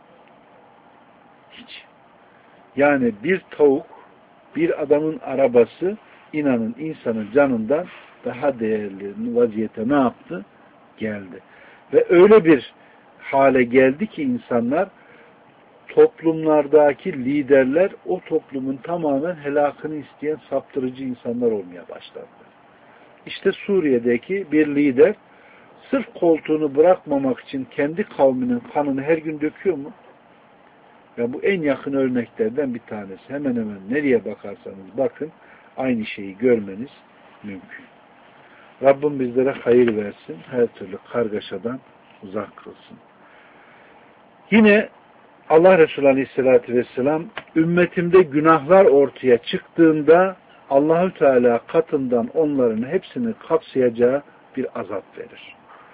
Hiç. Yani bir tavuk, bir adamın arabası, inanın insanın canından daha değerli vaziyete ne yaptı? Geldi. Ve öyle bir hale geldi ki insanlar, toplumlardaki liderler o toplumun tamamen helakını isteyen saptırıcı insanlar olmaya başladı. İşte Suriye'deki bir lider sırf koltuğunu bırakmamak için kendi kavminin kanını her gün döküyor mu? Ve bu en yakın örneklerden bir tanesi. Hemen hemen nereye bakarsanız bakın aynı şeyi görmeniz mümkün. Rabbim bizlere hayır versin. Her türlü kargaşadan uzak kılsın. Yine Allah Resulü Aleyhisselatü Vesselam ümmetimde günahlar ortaya çıktığında Allahü Teala katından onların hepsini kapsayacağı bir azap verir.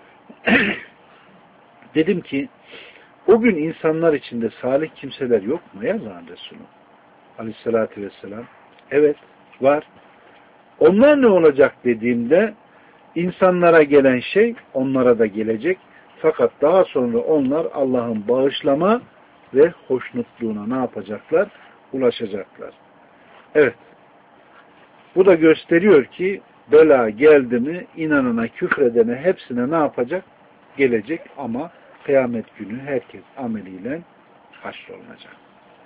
Dedim ki o gün insanlar içinde salih kimseler yok mu ya Allah'ın Resulü Aleyhisselatü Vesselam? Evet var. Onlar ne olacak dediğimde insanlara gelen şey onlara da gelecek. Fakat daha sonra onlar Allah'ın bağışlama ve hoşnutluğuna ne yapacaklar? Ulaşacaklar. Evet. Bu da gösteriyor ki bela geldi mi inanana, küfredene hepsine ne yapacak? Gelecek ama kıyamet günü herkes ameliyle haşrolunacak.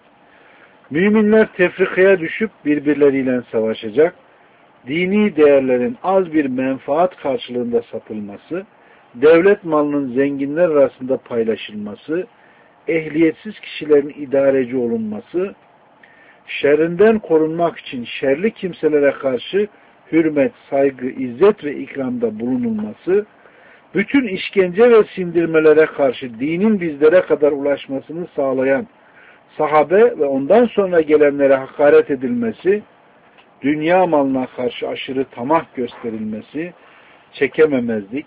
Müminler tefrikaya düşüp birbirleriyle savaşacak. Dini değerlerin az bir menfaat karşılığında satılması, devlet malının zenginler arasında paylaşılması, ehliyetsiz kişilerin idareci olunması, şerrinden korunmak için şerli kimselere karşı hürmet, saygı, izzet ve ikramda bulunulması, bütün işkence ve sindirmelere karşı dinin bizlere kadar ulaşmasını sağlayan sahabe ve ondan sonra gelenlere hakaret edilmesi, dünya malına karşı aşırı tamah gösterilmesi, çekememezlik,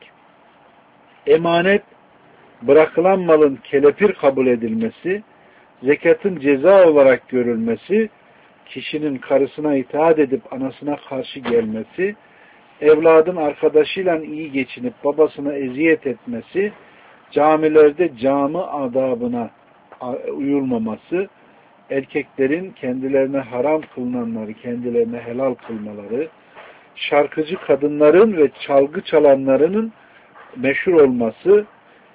emanet, bırakılan malın kelepir kabul edilmesi, zekatın ceza olarak görülmesi, kişinin karısına itaat edip anasına karşı gelmesi, evladın arkadaşıyla iyi geçinip babasına eziyet etmesi, camilerde cami adabına uyulmaması, erkeklerin kendilerine haram kılınanları kendilerine helal kılmaları, şarkıcı kadınların ve çalgı çalanlarının meşhur olması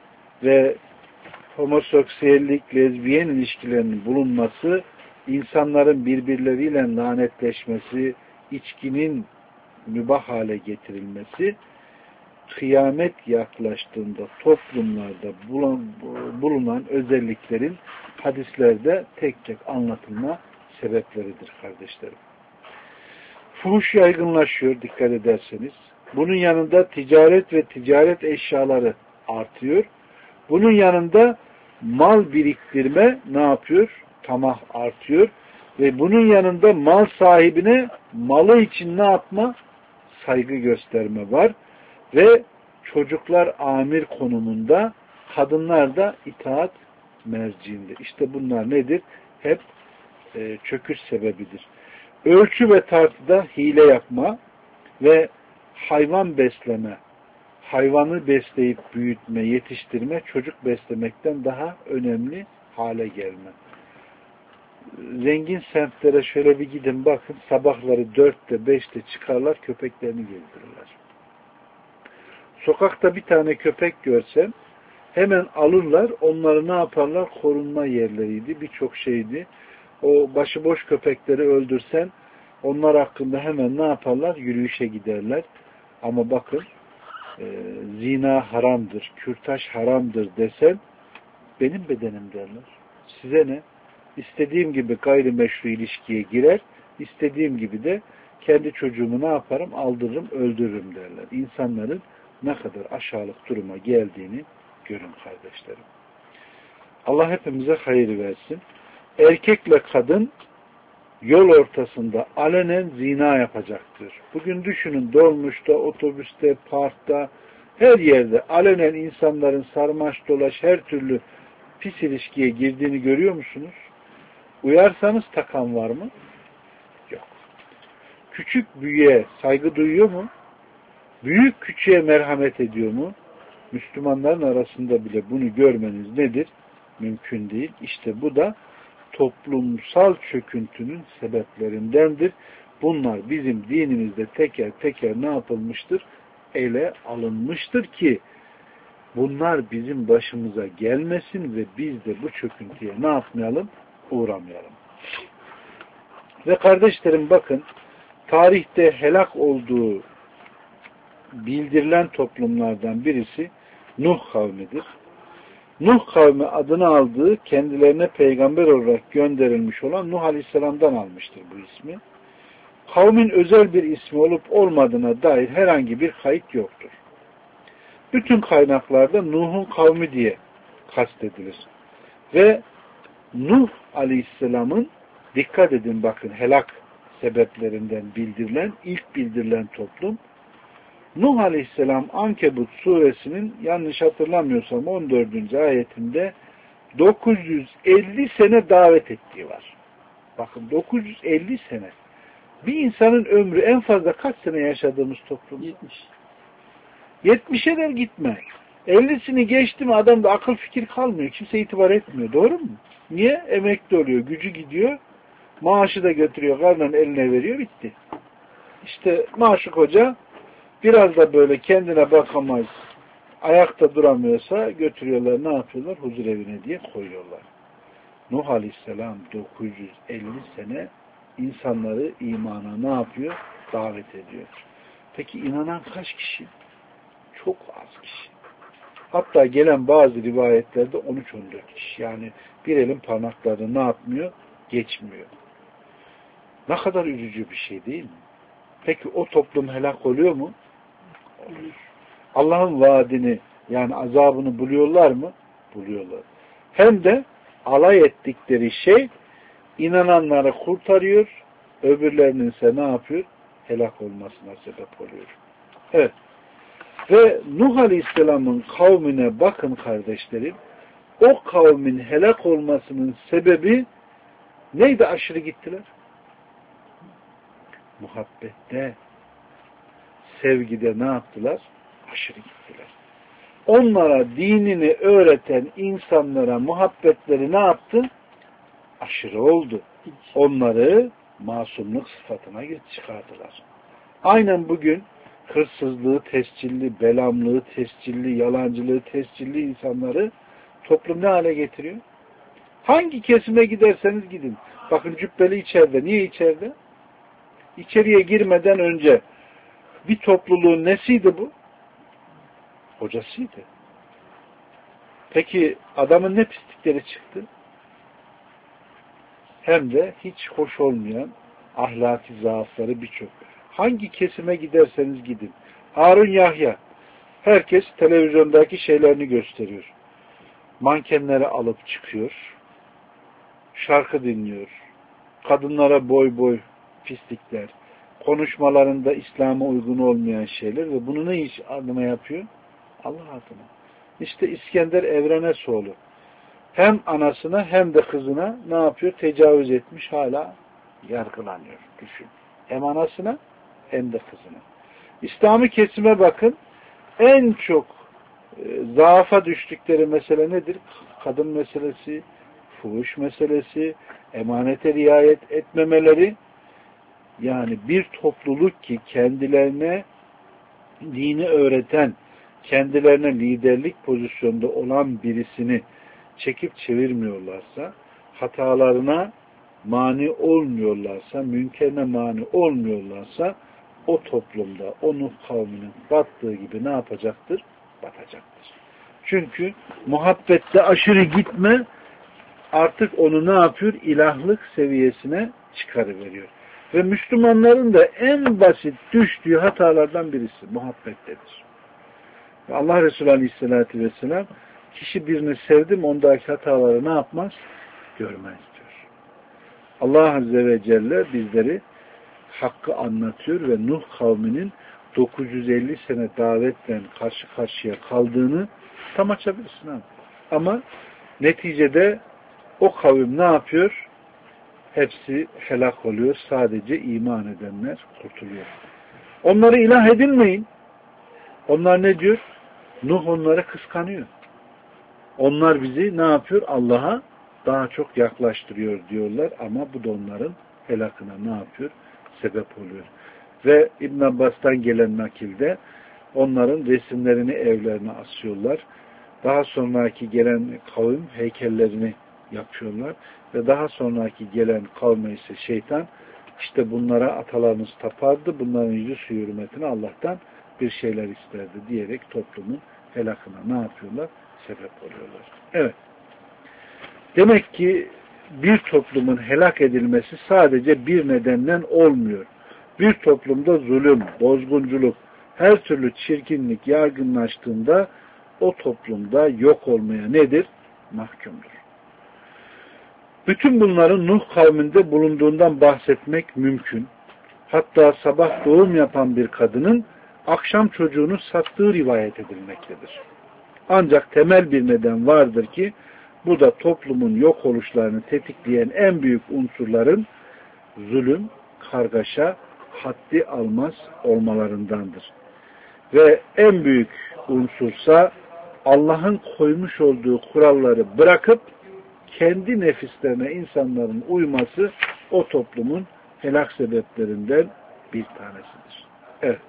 ve homoseksüellik, lezbiyen ilişkilerinin bulunması, insanların birbirleriyle lanetleşmesi, içkinin mübah hale getirilmesi, kıyamet yaklaştığında toplumlarda bulunan özelliklerin hadislerde tek tek anlatılma sebepleridir kardeşlerim. Fuhuş yaygınlaşıyor dikkat ederseniz. Bunun yanında ticaret ve ticaret eşyaları artıyor. Bunun yanında mal biriktirme ne yapıyor? Tamah artıyor. Ve bunun yanında mal sahibine malı için ne yapma? Saygı gösterme var. Ve çocuklar amir konumunda, kadınlar da itaat merciinde. İşte bunlar nedir? Hep çöküş sebebidir. Ölçü ve tartıda hile yapma ve hayvan besleme, hayvanı besleyip büyütme, yetiştirme, çocuk beslemekten daha önemli hale gelme. Zengin semtlere şöyle bir gidin bakın, sabahları 4'te 5'te çıkarlar, köpeklerini gezdirirler. Sokakta bir tane köpek görsen hemen alırlar, onları ne yaparlar? Korunma yerleriydi, birçok şeydi. O başıboş köpekleri öldürsen onlar hakkında hemen ne yaparlar? Yürüyüşe giderler. Ama bakın zina haramdır, kürtaj haramdır desen benim bedenim derler. Size ne? İstediğim gibi gayrimeşru ilişkiye girer, istediğim gibi de kendi çocuğumu ne yaparım? Aldırırım, öldürürüm derler. İnsanların ne kadar aşağılık duruma geldiğini görün kardeşlerim. Allah hepimize hayır versin. Erkekle kadın yol ortasında alenen zina yapacaktır. Bugün düşünün, dolmuşta, otobüste, parkta, her yerde alenen insanların sarmaş dolaş her türlü pis ilişkiye girdiğini görüyor musunuz? Uyarsanız takan var mı? Yok. Küçük büyüğe saygı duyuyor mu? Büyük küçüğe merhamet ediyor mu? Müslümanların arasında bile bunu görmeniz nedir? Mümkün değil. İşte bu da toplumsal çöküntünün sebeplerindendir. Bunlar bizim dinimizde teker teker ne yapılmıştır? Ele alınmıştır ki bunlar bizim başımıza gelmesin ve biz de bu çöküntüye ne yapmayalım? Uğramayalım. Ve kardeşlerim bakın, tarihte helak olduğu bildirilen toplumlardan birisi Nuh kavmidir. Nuh kavmi adını aldığı kendilerine peygamber olarak gönderilmiş olan Nuh Aleyhisselam'dan almıştır bu ismi. Kavmin özel bir ismi olup olmadığına dair herhangi bir kayıt yoktur. Bütün kaynaklarda Nuh'un kavmi diye kastedilir. Ve Nuh Aleyhisselam'ın, dikkat edin bakın, helak sebeplerinden ilk bildirilen toplum, Nuh Aleyhisselam Ankebut suresinin yanlış hatırlamıyorsam 14. ayetinde 950 sene davet ettiği var. Bakın 950 sene. Bir insanın ömrü en fazla kaç sene yaşadığımız toplum? 70. 70'e de gitme. 50'sini geçti mi adamda akıl fikir kalmıyor. Kimse itibar etmiyor. Doğru mu? Niye? Emekli oluyor. Gücü gidiyor. Maaşı da götürüyor. Karnının eline veriyor. Bitti. İşte Maşuk Hoca biraz da böyle kendine bakamaz, ayakta duramıyorsa götürüyorlar, ne yapıyorlar? Huzur evine diye koyuyorlar. Nuh Aleyhisselam 950 sene insanları imana ne yapıyor? Davet ediyor. Peki inanan kaç kişi? Çok az kişi. Hatta gelen bazı rivayetlerde 13-14 kişi. Yani bir elin parmaklarını ne yapmıyor? Geçmiyor. Ne kadar üzücü bir şey değil mi? Peki o toplum helak oluyor mu? Olur. Allah'ın vaadini, yani azabını buluyorlar mı? Buluyorlar. Hem de alay ettikleri şey inananları kurtarıyor, öbürlerinin ise ne yapıyor? Helak olmasına sebep oluyor. Evet. Ve Nuh Aleyhisselam'ın kavmine bakın kardeşlerim, o kavmin helak olmasının sebebi neydi? Aşırı gittiler. Muhabbette, sevgide ne yaptılar? Aşırı gittiler. Onlara dinini öğreten insanlara muhabbetleri ne yaptı? Aşırı oldu. Onları masumluk sıfatına çıkardılar. Aynen bugün hırsızlığı tescilli, belamlığı tescilli, yalancılığı tescilli insanları toplum ne hale getiriyor? Hangi kesime giderseniz gidin. Bakın cübbeli içeride. Niye içeride? İçeriye girmeden önce bir topluluğun nesiydi bu? Hocasıydı. Peki adamın ne pislikleri çıktı? Hem de hiç hoş olmayan ahlaki zaafları birçok. Hangi kesime giderseniz gidin. Harun Yahya. Herkes televizyondaki şeylerini gösteriyor. mankenleri alıp çıkıyor, şarkı dinliyor, kadınlara boy boy pislikler, konuşmalarında İslam'a uygun olmayan şeyler ve bunu ne iş adına yapıyor? Allah adına. İşte İskender Evrenesoğlu hem anasına hem de kızına ne yapıyor? Tecavüz etmiş, hala yargılanıyor. Düşün. Hem anasına hem de kızına. İslami kesime bakın. En çok zaafa düştükleri mesele nedir? Kadın meselesi, fuhuş meselesi, emanete riayet etmemeleri. Yani bir topluluk ki kendilerine dini öğreten, kendilerine liderlik pozisyonda olan birisini çekip çevirmiyorlarsa, hatalarına mani olmuyorlarsa, münkerine mani olmuyorlarsa, o toplumda, o Nuh kavminin battığı gibi ne yapacaktır? Batacaktır. Çünkü muhabbette aşırı gitme artık onu ne yapıyor? İlahlık seviyesine çıkarıveriyor. Ve Müslümanların da en basit düştüğü hatalardan birisi muhabbettedir. Ve Allah Resulü Aleyhisselatü Vesselam kişi birini sevdi mi ondaki hataları ne yapmaz? Görmez diyor. Allah Azze ve Celle bizleri hakkı anlatıyor ve Nuh kavminin 950 sene davetle karşı karşıya kaldığını tam açabilirsin abi. Ama neticede o kavim ne yapıyor? Hepsi helak oluyor. Sadece iman edenler kurtuluyor. Onları ilah edinmeyin. Onlar ne diyor? Nuh onları kıskanıyor. Onlar bizi ne yapıyor? Allah'a daha çok yaklaştırıyor diyorlar ama bu da onların helakına ne yapıyor? Sebep oluyor. Ve İbn Abbas'tan gelen nakilde onların resimlerini evlerine asıyorlar. Daha sonraki gelen kavim heykellerini yapıyorlar. Ve daha sonraki gelen kavme ise şeytan işte bunlara atalarınız tapardı. Bunların yüzü suyu hürmetine Allah'tan bir şeyler isterdi diyerek toplumun helakına ne yapıyorlar? Sebep oluyorlar. Evet. Demek ki bir toplumun helak edilmesi sadece bir nedenden olmuyor. Bir toplumda zulüm, bozgunculuk, her türlü çirkinlik yaygınlaştığında o toplumda yok olmaya nedir? Mahkumdur. Bütün bunların Nuh kavminde bulunduğundan bahsetmek mümkün. Hatta sabah doğum yapan bir kadının akşam çocuğunu sattığı rivayet edilmektedir. Ancak temel bir neden vardır ki bu da toplumun yok oluşlarını tetikleyen en büyük unsurların zulüm, kargaşa, haddi almaz olmalarındandır. Ve en büyük unsursa Allah'ın koymuş olduğu kuralları bırakıp kendi nefislerine insanların uyması o toplumun helak sebeplerinden bir tanesidir. Evet.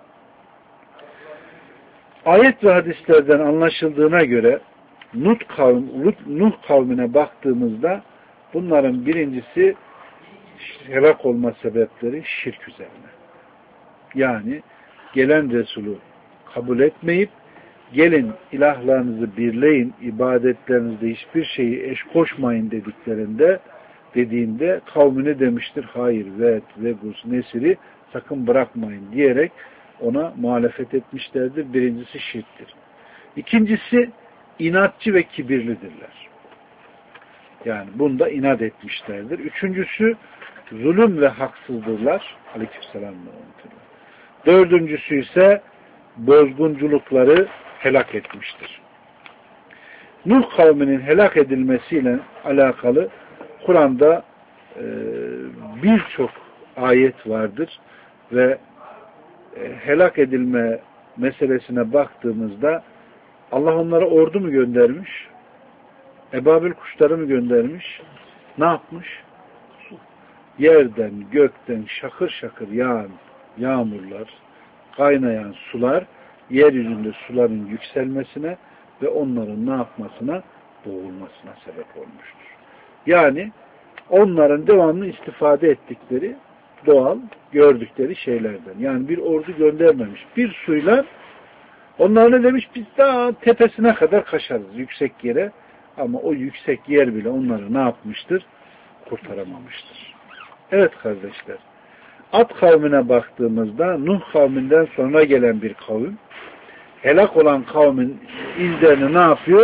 Ayet ve hadislerden anlaşıldığına göre Nuh kavmine baktığımızda bunların birincisi helak olma sebepleri şirk üzerine. Yani gelen Resulü kabul etmeyip gelin ilahlarınızı birleyin, ibadetlerinizde hiçbir şeyi eş koşmayın dediğinde kavmine demiştir, hayır, Ved, Veguz, Nesir'i sakın bırakmayın diyerek ona muhalefet etmişlerdir. Birincisi şirktir. İkincisi inatçı ve kibirlidirler. Yani bunda inat etmişlerdir. Üçüncüsü zulüm ve haksızdırlar. Aleykümselam. Dördüncüsü ise bozgunculukları helak etmiştir. Nuh kavminin helak edilmesiyle alakalı Kur'an'da birçok ayet vardır ve helak edilme meselesine baktığımızda Allah onlara ordu mu göndermiş? Ebabil kuşları mı göndermiş? Ne yapmış? Yerden, gökten şakır şakır yağan yağmurlar, kaynayan sular, yeryüzünde suların yükselmesine ve onların ne yapmasına? Boğulmasına sebep olmuştur. Yani onların devamlı istifade ettikleri doğal, gördükleri şeylerden. Yani bir ordu göndermemiş. Bir suyla onlar ne demiş? Biz daha tepesine kadar kaçarız yüksek yere. Ama o yüksek yer bile onları ne yapmıştır? Kurtaramamıştır. Evet kardeşler. Ad kavmine baktığımızda Nuh kavminden sonra gelen bir kavim helak olan kavmin izlerini ne yapıyor?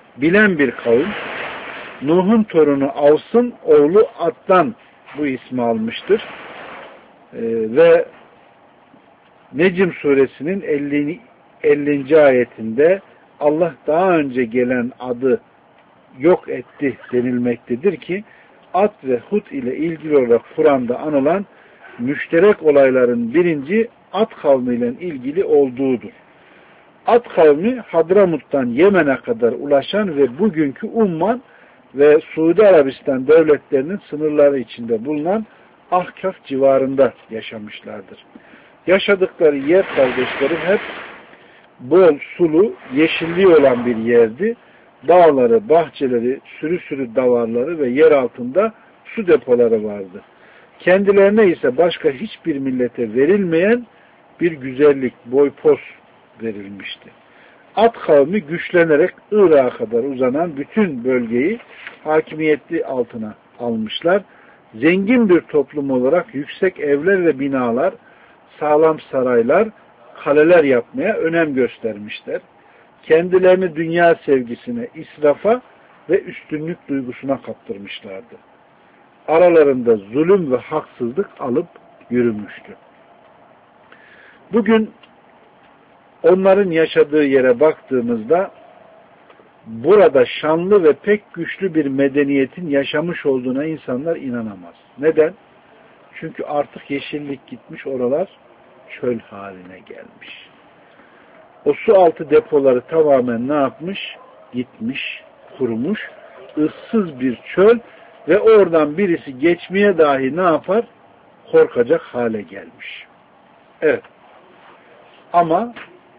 bilen bir kavim. Nuh'un torunu Avs'ın oğlu Ad'dan bu ismi almıştır. Ve Necm suresinin 50. ayetinde Allah daha önce gelen adı yok etti denilmektedir ki Ad ve Hud ile ilgili olarak Kur'an'da anılan müşterek olayların birinci Ad kavmi ile ilgili olduğudur. Ad kavmi Hadramut'tan Yemen'e kadar ulaşan ve bugünkü Umman ve Suudi Arabistan devletlerinin sınırları içinde bulunan Ahkaf civarında yaşamışlardır. Yaşadıkları yer kardeşlerim hep bol, sulu, yeşilliği olan bir yerdi. Dağları, bahçeleri, sürü davarları ve yer altında su depoları vardı. Kendilerine ise başka hiçbir millete verilmeyen bir güzellik, boypoz verilmişti. Ad kavmi güçlenerek Irak'a kadar uzanan bütün bölgeyi hakimiyeti altına almışlar. Zengin bir toplum olarak yüksek evler ve binalar, sağlam saraylar, kaleler yapmaya önem göstermişler. Kendilerini dünya sevgisine, israfa ve üstünlük duygusuna kaptırmışlardı. Aralarında zulüm ve haksızlık alıp yürümüştü. Bugün onların yaşadığı yere baktığımızda burada şanlı ve pek güçlü bir medeniyetin yaşamış olduğuna insanlar inanamaz. Neden? Çünkü artık yeşillik gitmiş, oralar çöl haline gelmiş. O su altı depoları tamamen ne yapmış? Gitmiş, kurumuş, ıssız bir çöl ve oradan birisi geçmeye dahi ne yapar? Korkacak hale gelmiş. Evet. Ama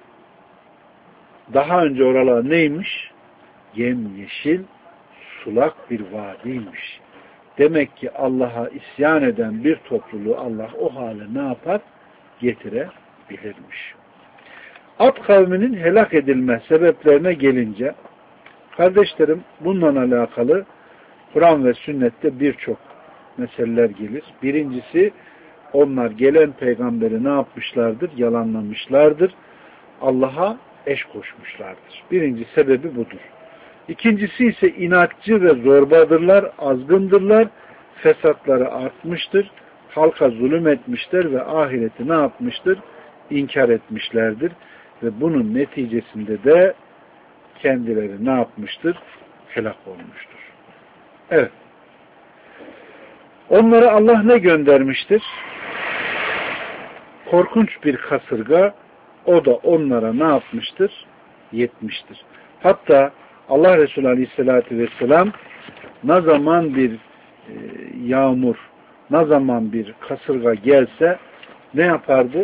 daha önce oralar neymiş? Yemyeşil, sulak bir vadiymiş. Demek ki Allah'a isyan eden bir topluluğu Allah o hale ne yapar? Getirebilirmiş. Ad kavminin helak edilme sebeplerine gelince, kardeşlerim bununla alakalı Kur'an ve sünnette birçok meseleler gelir. Birincisi, onlar gelen peygamberi ne yapmışlardır? Yalanlamışlardır. Allah'a eş koşmuşlardır. Birinci sebebi budur. İkincisi ise inatçı ve zorbadırlar, azgındırlar, fesatları artmıştır, halka zulüm etmişler ve ahireti ne yapmıştır? İnkar etmişlerdir. Ve bunun neticesinde de kendileri ne yapmıştır? Helak olmuştur. Evet. Onlara Allah ne göndermiştir? Korkunç bir kasırga, o da onlara ne yapmıştır? Yetmiştir. Hatta Allah Resulü Aleyhisselatü Vesselam ne zaman bir yağmur, ne zaman bir kasırga gelse ne yapardı?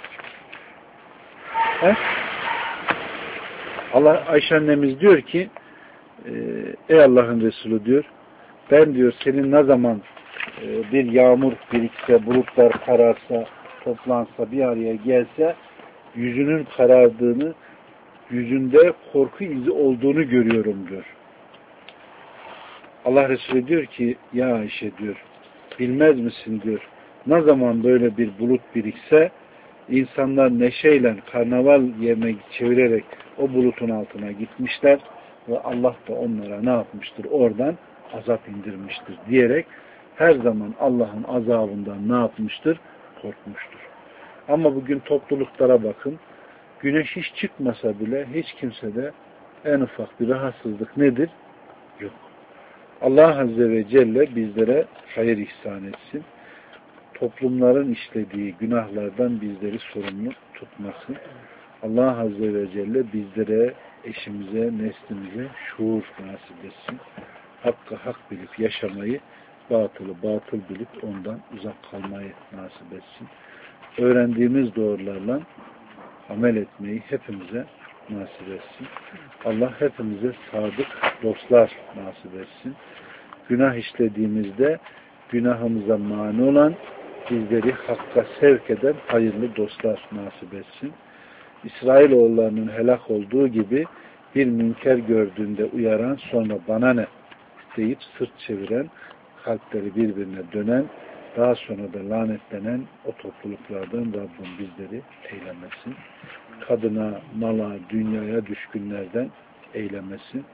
Allah Ayşe annemiz diyor ki ey Allah'ın Resulü diyor, ben diyor senin ne zaman bir yağmur birikse, bulutlar kararsa, toplansa, bir araya gelse yüzünün karardığını, yüzünde korku izi olduğunu görüyorum diyor. Allah Resulü diyor ki ya Ayşe diyor, bilmez misin diyor, ne zaman böyle bir bulut birikse insanlar neşeyle karnaval yerine çevirerek o bulutun altına gitmişler ve Allah da onlara ne yapmıştır? Oradan azap indirmiştir diyerek her zaman Allah'ın azabından ne yapmıştır? Korkmuştur. Ama bugün topluluklara bakın, güneş hiç çıkmasa bile hiç kimsede en ufak bir rahatsızlık nedir? Yok. Allah Azze ve Celle bizlere hayır ihsan etsin. Toplumların işlediği günahlardan bizleri sorumlu tutmasın. Allah Azze ve Celle bizlere, eşimize, neslimize şuur nasip etsin. Hakkı hak bilip yaşamayı, batılı batıl bilip ondan uzak kalmayı nasip etsin. Öğrendiğimiz doğrularla amel etmeyi hepimize nasip etsin. Allah hepimize sadık dostlar nasip etsin. Günah işlediğimizde günahımıza mani olan, bizleri hakka sevk eden hayırlı dostlar nasip etsin. İsrailoğullarının helak olduğu gibi bir münker gördüğünde uyaran, sonra bana ne deyip sırt çeviren, kalpleri birbirine dönen, daha sonra da lanetlenen o topluluklardan Rabbim bizleri eylemesin. Kadına, mala, dünyaya düşkünlerden eylemesin.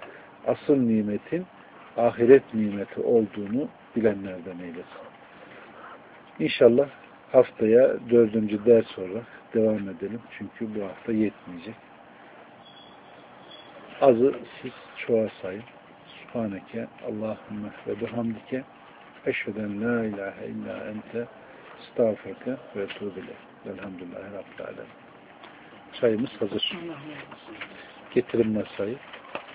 asıl nimetin ahiret nimeti olduğunu bilenlerden eylesin. İnşallah haftaya 4. ders olarak devam edelim. Çünkü bu hafta yetmeyecek. Azı siz çoğa sayın. Subhaneke Allahümme ve bihamdike eşheden la ilahe illa ente estağfurke ve etûbü ileyk. Velhamdülillahi Rabbil alemin. Çayımız hazır. Getirin masayı.